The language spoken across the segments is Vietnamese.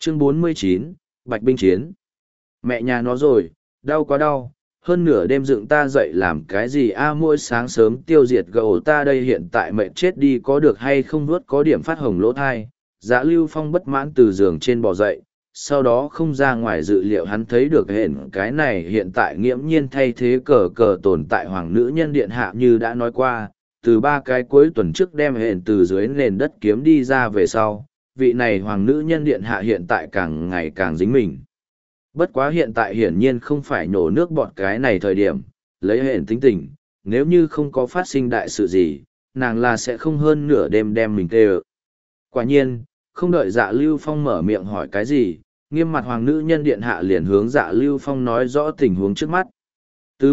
Chương 49, Bạch binh chiến. Mẹ nhà nó rồi, đau quá đau, hơn nửa đêm dựng ta dậy làm cái gì mỗi sáng sớm tiêu diệt gậu ta đây hiện tại mẹ chết đi có được hay không vuốt có điểm phát hồng lỗ thai. Dạ Lưu Phong bất mãn từ giường trên bò dậy, sau đó không ra ngoài dự liệu hắn thấy được hển cái này hiện tại nghiễm nhiên thay thế cờ cờ tồn tại hoàng nữ nhân điện hạ như đã nói qua, từ 3 cái cuối tuần trước đem hển từ dưới nền đất kiếm đi ra về sau, vị này hoàng nữ nhân điện hạ hiện tại càng ngày càng dính mình. Bất quá hiện tại hiển nhiên không phải nổ nước bọt cái này thời điểm, lấy hển tính tình, nếu như không có phát sinh đại sự gì, nàng là sẽ không hơn nửa đêm đem mình tê ợ. Quả nhiên, không đợi Dạ Lưu Phong mở miệng hỏi cái gì, nghiêm mặt hoàng nữ nhân điện hạ liền hướng Dạ Lưu Phong nói rõ tình huống trước mắt. Từ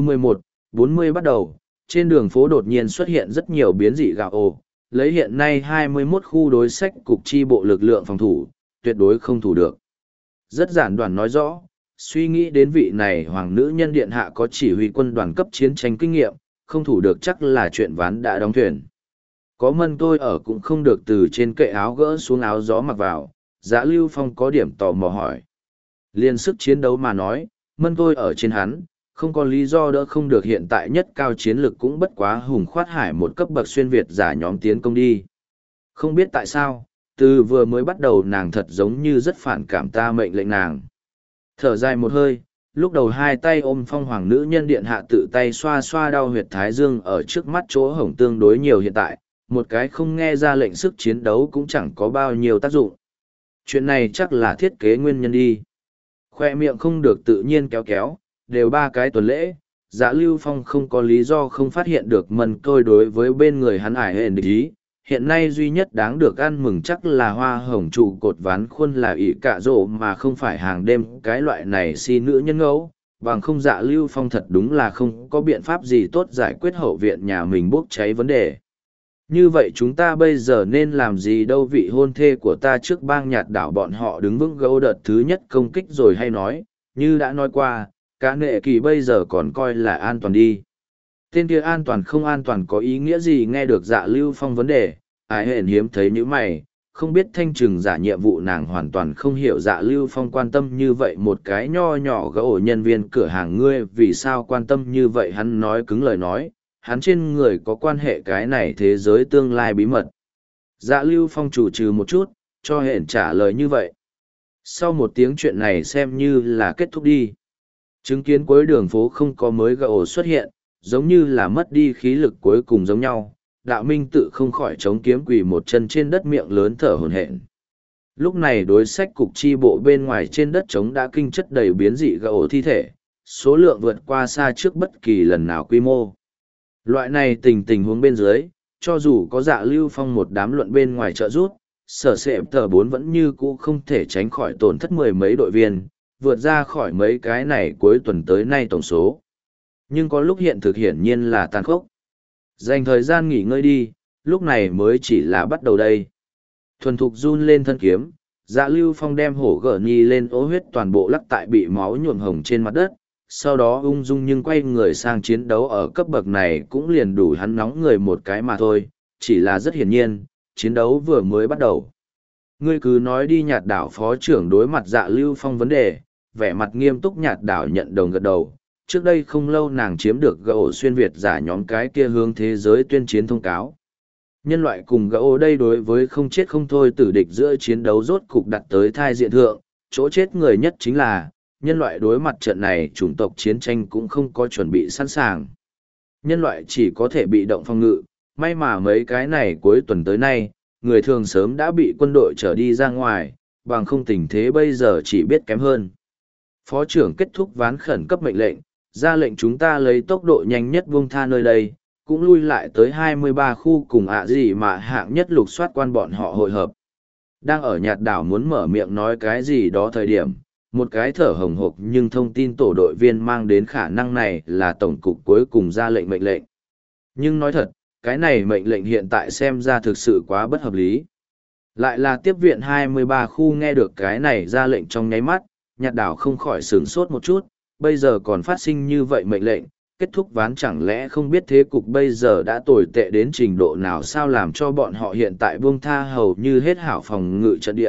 11:40 bắt đầu, trên đường phố đột nhiên xuất hiện rất nhiều biến dị gạo ồ, lấy hiện nay 21 khu đối sách cục chi bộ lực lượng phòng thủ, tuyệt đối không thủ được. Rất giản đoạn nói rõ, suy nghĩ đến vị này hoàng nữ nhân điện hạ có chỉ huy quân đoàn cấp chiến tranh kinh nghiệm, không thủ được chắc là chuyện ván đã đóng thuyền. Có mân tôi ở cũng không được từ trên kệ áo gỡ xuống áo gió mặc vào, Dạ Lưu Phong có điểm tò mò hỏi. Liên sức chiến đấu mà nói, mân tôi ở trên hắn, không có lý do đỡ không được hiện tại nhất cao chiến lực cũng bất quá hùng khoát hải một cấp bậc xuyên Việt giả nhóm tiến công đi. Không biết tại sao, từ vừa mới bắt đầu nàng thật giống như rất phản cảm ta mệnh lệnh nàng. Thở dài một hơi, lúc đầu hai tay ôm phong hoàng nữ nhân điện hạ tự tay xoa xoa đau huyệt thái dương ở trước mắt chỗ hổng tương đối nhiều hiện tại, một cái không nghe ra lệnh sức chiến đấu cũng chẳng có bao nhiêu tác dụng. Chuyện này chắc là thiết kế nguyên nhân đi. Khoe miệng không được tự nhiên kéo kéo, đều 3 cái tuần lễ, Dạ Lưu Phong không có lý do không phát hiện được mần tôi đối với bên người hắn ải hển địch ý. Hiện nay duy nhất đáng được ăn mừng chắc là hoa hồng trụ cột ván khuôn là ỷ cạ rộ mà không phải hàng đêm cái loại này si nữ nhân ngẫu, bằng không Dạ Lưu Phong thật đúng là không có biện pháp gì tốt giải quyết hậu viện nhà mình bốc cháy vấn đề. Như vậy chúng ta bây giờ nên làm gì đâu, vị hôn thê của ta trước bang nhạt đảo bọn họ đứng vững gấu đợt thứ nhất công kích rồi hay nói, như đã nói qua, cả nệ kỳ bây giờ còn coi là an toàn đi. Tên kia an toàn không an toàn có ý nghĩa gì, nghe được Dạ Lưu Phong vấn đề, ái hển hiếm thấy những mày, không biết thanh trừng giả nhiệm vụ nàng hoàn toàn không hiểu Dạ Lưu Phong quan tâm như vậy một cái nho nhỏ gỗ nhân viên cửa hàng ngươi vì sao quan tâm như vậy, hắn nói cứng lời nói, hắn trên người có quan hệ cái này thế giới tương lai bí mật. Dạ Lưu Phong chủ trừ một chút, cho hển trả lời như vậy. Sau một tiếng chuyện này xem như là kết thúc đi. Chứng kiến cuối đường phố không có mới gỗ xuất hiện, giống như là mất đi khí lực cuối cùng giống nhau, đạo minh tự không khỏi chống kiếm quỳ một chân trên đất miệng lớn thở hổn hển. Lúc này đối sách cục chi bộ bên ngoài trên đất trống đã kinh chất đầy biến dị gỗ thi thể, số lượng vượt qua xa trước bất kỳ lần nào quy mô. Loại này tình huống bên dưới, cho dù có Dạ Lưu Phong một đám luận bên ngoài trợ rút, sở sệm tờ 4 vẫn như cũ không thể tránh khỏi tổn thất 10 mấy đội viên, vượt ra khỏi mấy cái này cuối tuần tới nay tổng số. Nhưng có lúc hiện thực hiển nhiên là tàn khốc. Dành thời gian nghỉ ngơi đi, lúc này mới chỉ là bắt đầu đây. Thuần thục run lên thân kiếm, Dạ Lưu Phong đem hổ gở nhi lên ố huyết toàn bộ lắc tại bị máu nhuộm hồng trên mặt đất, sau đó ung dung nhưng quay người sang chiến đấu ở cấp bậc này cũng liền đủ hắn nóng người một cái mà thôi, chỉ là rất hiển nhiên, chiến đấu vừa mới bắt đầu. Ngươi cứ nói đi, nhạt đảo phó trưởng đối mặt Dạ Lưu Phong vấn đề, vẻ mặt nghiêm túc nhạt đảo nhận đồng gật đầu. Trước đây không lâu nàng chiếm được gỗ xuyên Việt giả nhóm cái kia hướng thế giới tuyên chiến thông cáo. Nhân loại cùng gỗ đây đối với không chết không thôi tử địch giữa chiến đấu rốt cục đặt tới thai diện thượng, chỗ chết người nhất chính là, nhân loại đối mặt trận này chủng tộc chiến tranh cũng không có chuẩn bị sẵn sàng. Nhân loại chỉ có thể bị động phòng ngự, may mà mấy cái này cuối tuần tới nay, người thường sớm đã bị quân đội trở đi ra ngoài, bằng không tình thế bây giờ chỉ biết kém hơn. Phó trưởng kết thúc ván khẩn cấp mệnh lệnh, ra lệnh chúng ta lấy tốc độ nhanh nhất buông tha nơi đây, cũng lui lại tới 23 khu cùng gì mà hạng nhất lục soát quan bọn họ hội hợp. Đang ở nhạt đảo muốn mở miệng nói cái gì đó thời điểm, một cái thở hồng hộc nhưng thông tin tổ đội viên mang đến khả năng này là tổng cục cuối cùng ra mệnh lệnh. Nhưng nói thật, cái này mệnh lệnh hiện tại xem ra thực sự quá bất hợp lý. Lại là tiếp viện 23 khu nghe được cái này ra lệnh trong nháy mắt, nhạt đảo không khỏi sửng sốt một chút, bây giờ còn phát sinh như vậy mệnh lệnh, kết thúc ván chẳng lẽ không biết thế cục bây giờ đã tồi tệ đến trình độ nào sao làm cho bọn họ hiện tại buông tha hầu như hết hảo phòng ngự trận địa,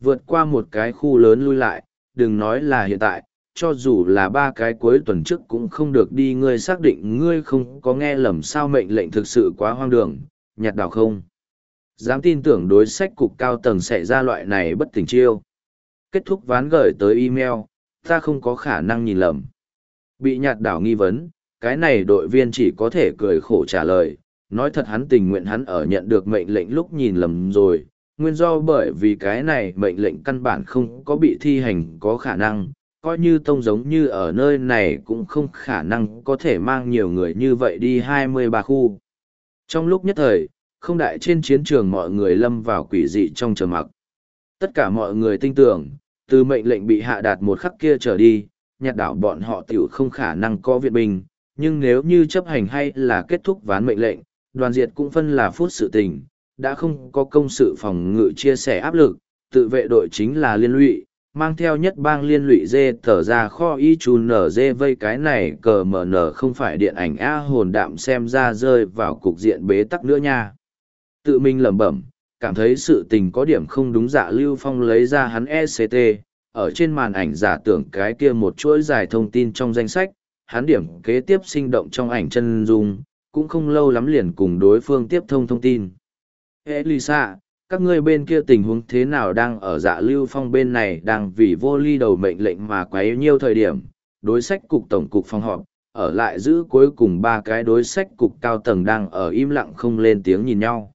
vượt qua một cái khu lớn lui lại, đừng nói là hiện tại, cho dù là 3 cái cuối tuần trước cũng không được đi. Ngươi xác định ngươi không có nghe lầm sao? Mệnh lệnh thực sự quá hoang đường, Nhạt Đảo không dám tin tưởng đối sách cục cao tầng sẽ ra loại này bất tỉnh chiêu. Kết thúc ván gửi tới email, ta không có khả năng nhìn lầm. Bị Nhạt Đảo nghi vấn, cái này đội viên chỉ có thể cười khổ trả lời, nói thật hắn tình nguyện hắn ở nhận được mệnh lệnh lúc nhìn lầm rồi, nguyên do bởi vì cái này mệnh lệnh căn bản không có bị thi hành có khả năng, coi như tông giống như ở nơi này cũng không khả năng có thể mang nhiều người như vậy đi 23 khu. Trong lúc nhất thời, không đại trên chiến trường mọi người lâm vào quỷ dị trong trầm mặc. Tất cả mọi người tin tưởng, từ mệnh lệnh bị hạ đạt một khắc kia trở đi, Nhạt Đảo bọn họ tiểu không khả năng có viện binh, nhưng nếu như chấp hành hay là kết thúc ván mệnh lệnh, đoàn diệt cũng phân là phút sự tình, đã không có công sự phòng ngự chia sẻ áp lực, tự vệ đội chính là liên lụy, mang theo nhất bang liên lụy dê tở ra kho y chú nở dê vây. Cái này cờ mở nở không phải điện ảnh A hồn đạm xem ra rơi vào cục diện bế tắc nữa nha. Tự mình lẩm bẩm, cảm thấy sự tình có điểm không đúng. Dạ Lưu Phong lấy ra hắn ECT, ở trên màn ảnh giả tưởng cái kia một chuỗi dài thông tin trong danh sách, hắn điểm kế tiếp sinh động trong ảnh chân dung, cũng không lâu lắm liền cùng đối phương tiếp thông tin. Elisa, các ngươi bên kia tình huống thế nào? Đang ở Dạ Lưu Phong bên này đang vì vô ly đầu mệnh lệnh mà quấy nhiêu thời điểm, đối sách cục tổng cục phòng họp, ở lại giữ cuối cùng 3 cái đối sách cục cao tầng đang ở im lặng không lên tiếng nhìn nhau.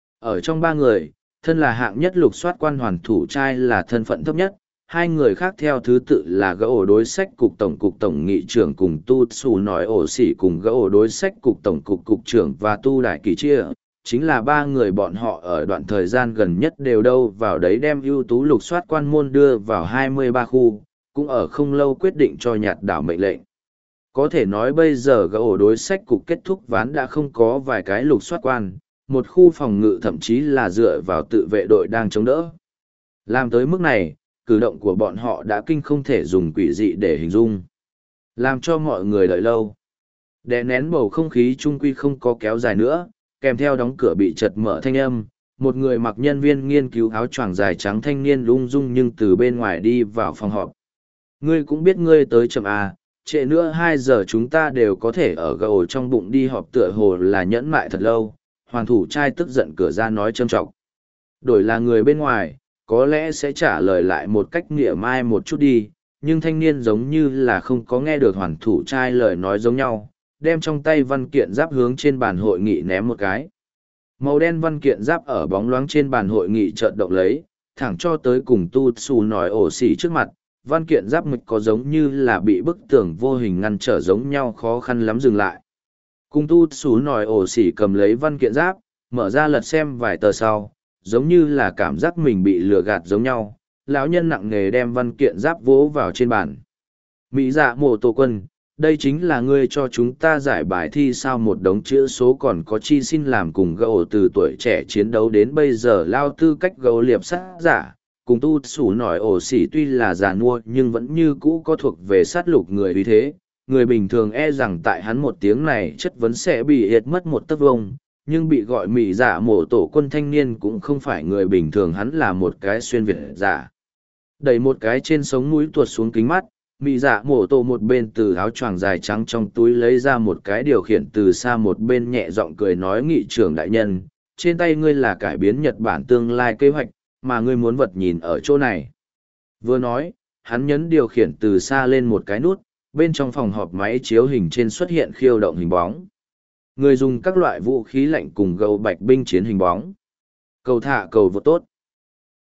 Ở trong 3 người, thân là hạng nhất lục soát quan Hoàn Thủ Trai là thân phận thấp nhất, 2 người khác theo thứ tự là gã ổ đối sách cục tổng nghị trưởng cùng tu xù nói ổ xỉ cùng gã ổ đối sách cục tổng cục trưởng và tu đại kỳ chia. Chính là 3 người bọn họ ở đoạn thời gian gần nhất đều đâu vào đấy đem ưu tú lục soát quan môn đưa vào 23 khu, cũng ở không lâu quyết định cho Nhạt Đảo mệnh lệnh. Có thể nói bây giờ gã ổ đối sách cục kết thúc ván đã không có vài cái lục soát quan, một khu phòng ngự thậm chí là dựa vào tự vệ đội đang chống đỡ. Làm tới mức này, cử động của bọn họ đã kinh không thể dùng quỷ dị để hình dung. Làm cho mọi người đợi lâu. Đè nén bầu không khí trung quy không có kéo dài nữa, kèm theo đóng cửa bị chật mở thanh âm, một người mặc nhân viên nghiên cứu áo choàng dài trắng thanh niên lung dung nhưng từ bên ngoài đi vào phòng họp. Ngươi cũng biết ngươi tới chậm à, trễ nữa 2 giờ chúng ta đều có thể ở gầu trong bụng đi họp, tựa hồ là nhẫn mại thật lâu. Hoàn Thủ Trai tức giận cửa ra nói châm trọng. Đổi là người bên ngoài, có lẽ sẽ trả lời lại một cách mỉa mai một chút đi, nhưng thanh niên giống như là không có nghe được Hoàn Thủ Trai lời nói giống nhau, đem trong tay văn kiện giáp hướng trên bàn hội nghị ném một cái. Màu đen văn kiện giáp ở bóng loáng trên bàn hội nghị chợt động lấy, thẳng cho tới cùng tu xù nói ổ xỉ trước mặt. Văn kiện giáp mịch có giống như là bị bức tường vô hình ngăn trở giống nhau, khó khăn lắm dừng lại. Cùng tu xù nói ổ xỉ cầm lấy văn kiện giáp, mở ra lật xem vài tờ sau, giống như là cảm giác mình bị lừa gạt giống nhau. Lão nhân nặng nề đem văn kiện giáp vỗ vào trên bàn. Mỹ Dạ Mộ Tổ Quân, đây chính là ngươi cho chúng ta giải bài thi sao? Một đống chữ số còn có chi xin làm cùng gấu từ tuổi trẻ chiến đấu đến bây giờ lao tư cách gấu liệp sát giả, cùng tu sủ nổi ổ xỉ tuy là già nua nhưng vẫn như cũ có thuộc về sát lục người vì thế. Người bình thường e rằng tại hắn một tiếng này chất vấn sẽ bị hiệt mất một tấc vông, nhưng bị gọi Mỹ Dạ Mộ Tổ Quân thanh niên cũng không phải người bình thường, hắn là một cái xuyên việt giả. Đẩy một cái trên sống mũi tuột xuống kính mắt, Mỹ Dạ Mộ Tổ một bên từ áo choàng dài trắng trong túi lấy ra một cái điều khiển từ xa, một bên nhẹ giọng cười nói: nghị trưởng đại nhân, trên tay ngươi là cải biến Nhật Bản tương lai kế hoạch, mà ngươi muốn vật nhìn ở chỗ này. Vừa nói, hắn nhấn điều khiển từ xa lên một cái nút, bên trong phòng họp máy chiếu hình trên xuất hiện khiêu động hình bóng. Người dùng các loại vũ khí lạnh cùng gấu bạch binh chiến hình bóng. Cầu thả cầu vô tốt.